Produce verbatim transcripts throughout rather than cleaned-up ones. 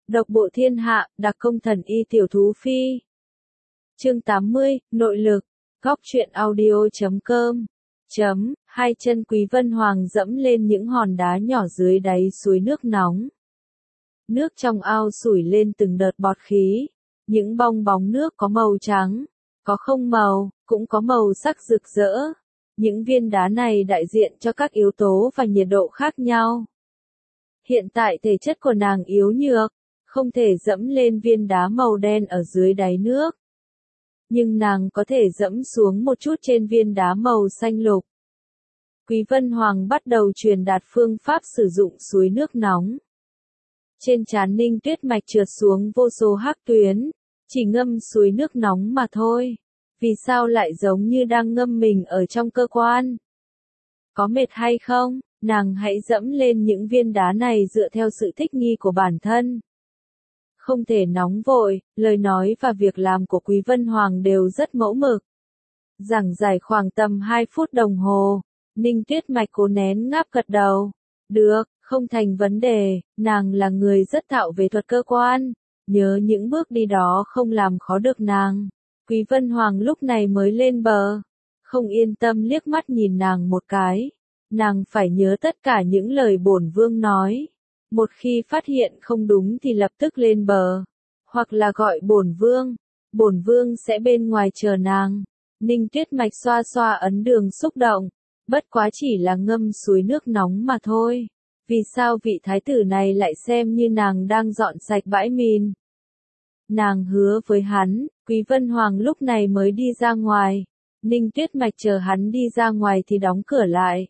Độc bộ thiên hạ, đặc công thần y tiểu thú phi. Chương tám mươi, nội lực. Góc truyện audio chấm com. Chấm, hai chân Quý Vân Hoàng dẫm lên những hòn đá nhỏ dưới đáy suối nước nóng. Nước trong ao sủi lên từng đợt bọt khí. Những bong bóng nước có màu trắng, có không màu, cũng có màu sắc rực rỡ. Những viên đá này đại diện cho các yếu tố và nhiệt độ khác nhau. Hiện tại thể chất của nàng yếu nhược, không thể dẫm lên viên đá màu đen ở dưới đáy nước. Nhưng nàng có thể dẫm xuống một chút trên viên đá màu xanh lục. Quý Vân Hoàng bắt đầu truyền đạt phương pháp sử dụng suối nước nóng. Trên trán Ninh Tuyết Mạch trượt xuống vô số hắc tuyến, chỉ ngâm suối nước nóng mà thôi. Vì sao lại giống như đang ngâm mình ở trong cơ quan? Có mệt hay không? Nàng hãy dẫm lên những viên đá này dựa theo sự thích nghi của bản thân. Không thể nóng vội, lời nói và việc làm của Quý Vân Hoàng đều rất mẫu mực. Giảng giải khoảng tầm hai phút đồng hồ, Ninh Tuyết Mạch cố nén ngáp gật đầu. Được, không thành vấn đề, nàng là người rất thạo về thuật cơ quan, nhớ những bước đi đó không làm khó được nàng. Quý Vân Hoàng lúc này mới lên bờ, không yên tâm liếc mắt nhìn nàng một cái. Nàng phải nhớ tất cả những lời bổn vương nói. Một khi phát hiện không đúng thì lập tức lên bờ, hoặc là gọi bổn vương, bổn vương sẽ bên ngoài chờ nàng. Ninh Tuyết Mạch xoa xoa ấn đường xúc động, bất quá chỉ là ngâm suối nước nóng mà thôi. Vì sao vị thái tử này lại xem như nàng đang dọn sạch bãi mìn? Nàng hứa với hắn, Quý Vân Hoàng lúc này mới đi ra ngoài. Ninh Tuyết Mạch chờ hắn đi ra ngoài thì đóng cửa lại.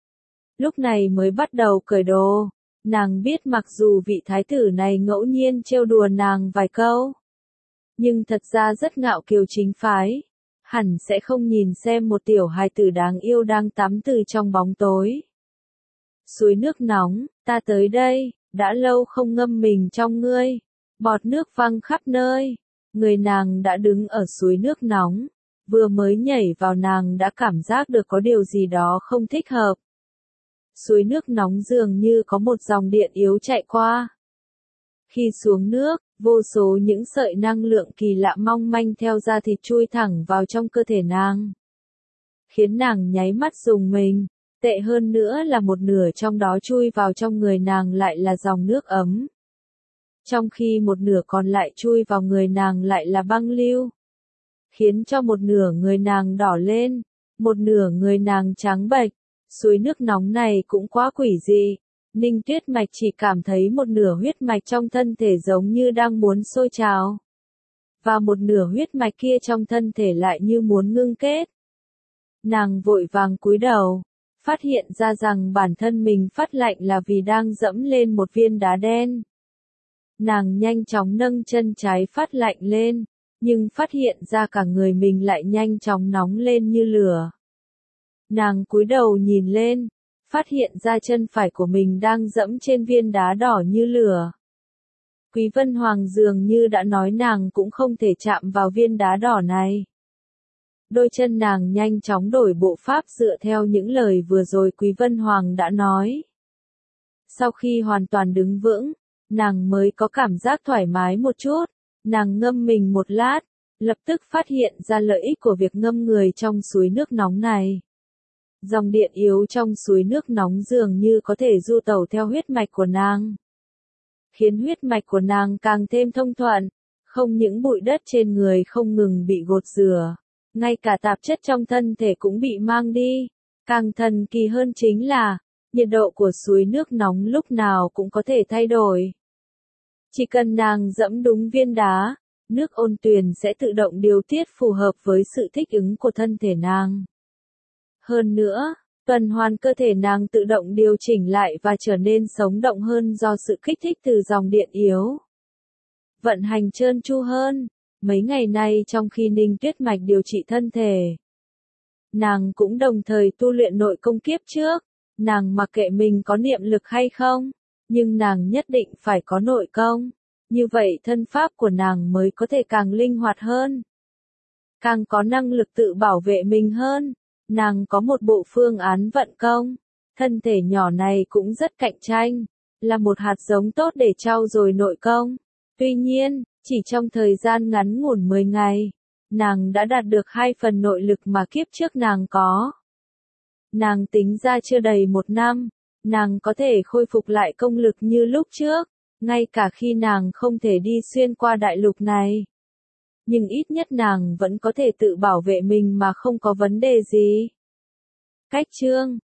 Lúc này mới bắt đầu cởi đồ. Nàng biết mặc dù vị thái tử này ngẫu nhiên trêu đùa nàng vài câu, nhưng thật ra rất ngạo kiều chính phái. Hẳn sẽ không nhìn xem một tiểu hài tử đáng yêu đang tắm từ trong bóng tối. Suối nước nóng, ta tới đây, đã lâu không ngâm mình trong ngươi. Bọt nước văng khắp nơi. Người nàng đã đứng ở suối nước nóng, vừa mới nhảy vào nàng đã cảm giác được có điều gì đó không thích hợp. Suối nước nóng dường như có một dòng điện yếu chạy qua. Khi xuống nước, vô số những sợi năng lượng kỳ lạ mong manh theo da thịt chui thẳng vào trong cơ thể nàng, khiến nàng nháy mắt rùng mình. Tệ hơn nữa là một nửa trong đó chui vào trong người nàng lại là dòng nước ấm, trong khi một nửa còn lại chui vào người nàng lại là băng lưu, khiến cho một nửa người nàng đỏ lên, một nửa người nàng trắng bệch. Suối nước nóng này cũng quá quỷ dị. Ninh Tuyết Mạch chỉ cảm thấy một nửa huyết mạch trong thân thể giống như đang muốn sôi trào, và một nửa huyết mạch kia trong thân thể lại như muốn ngưng kết. Nàng vội vàng cúi đầu, phát hiện ra rằng bản thân mình phát lạnh là vì đang dẫm lên một viên đá đen. Nàng nhanh chóng nâng chân trái phát lạnh lên, nhưng phát hiện ra cả người mình lại nhanh chóng nóng lên như lửa. Nàng cúi đầu nhìn lên, phát hiện ra chân phải của mình đang dẫm trên viên đá đỏ như lửa. Quý Vân Hoàng dường như đã nói nàng cũng không thể chạm vào viên đá đỏ này. Đôi chân nàng nhanh chóng đổi bộ pháp dựa theo những lời vừa rồi Quý Vân Hoàng đã nói. Sau khi hoàn toàn đứng vững, nàng mới có cảm giác thoải mái một chút. Nàng ngâm mình một lát, lập tức phát hiện ra lợi ích của việc ngâm người trong suối nước nóng này. Dòng điện yếu trong suối nước nóng dường như có thể du tẩu theo huyết mạch của nàng, khiến huyết mạch của nàng càng thêm thông thuận, không những bụi đất trên người không ngừng bị gột rửa, ngay cả tạp chất trong thân thể cũng bị mang đi. Càng thần kỳ hơn chính là, nhiệt độ của suối nước nóng lúc nào cũng có thể thay đổi. Chỉ cần nàng dẫm đúng viên đá, nước ôn tuyền sẽ tự động điều tiết phù hợp với sự thích ứng của thân thể nàng. Hơn nữa, tuần hoàn cơ thể nàng tự động điều chỉnh lại và trở nên sống động hơn do sự kích thích từ dòng điện yếu. Vận hành trơn tru hơn. Mấy ngày nay trong khi Ninh Tuyết Mạch điều trị thân thể, nàng cũng đồng thời tu luyện nội công kiếp trước. Nàng mặc kệ mình có niệm lực hay không, nhưng nàng nhất định phải có nội công. Như vậy thân pháp của nàng mới có thể càng linh hoạt hơn, càng có năng lực tự bảo vệ mình hơn. Nàng có một bộ phương án vận công. Thân thể nhỏ này cũng rất cạnh tranh, là một hạt giống tốt để trau dồi nội công. Tuy nhiên, chỉ trong thời gian ngắn ngủn mười ngày, nàng đã đạt được hai phần nội lực mà kiếp trước nàng có. Nàng tính ra chưa đầy một năm, nàng có thể khôi phục lại công lực như lúc trước, ngay cả khi nàng không thể đi xuyên qua đại lục này. Nhưng ít nhất nàng vẫn có thể tự bảo vệ mình mà không có vấn đề gì. Cách chương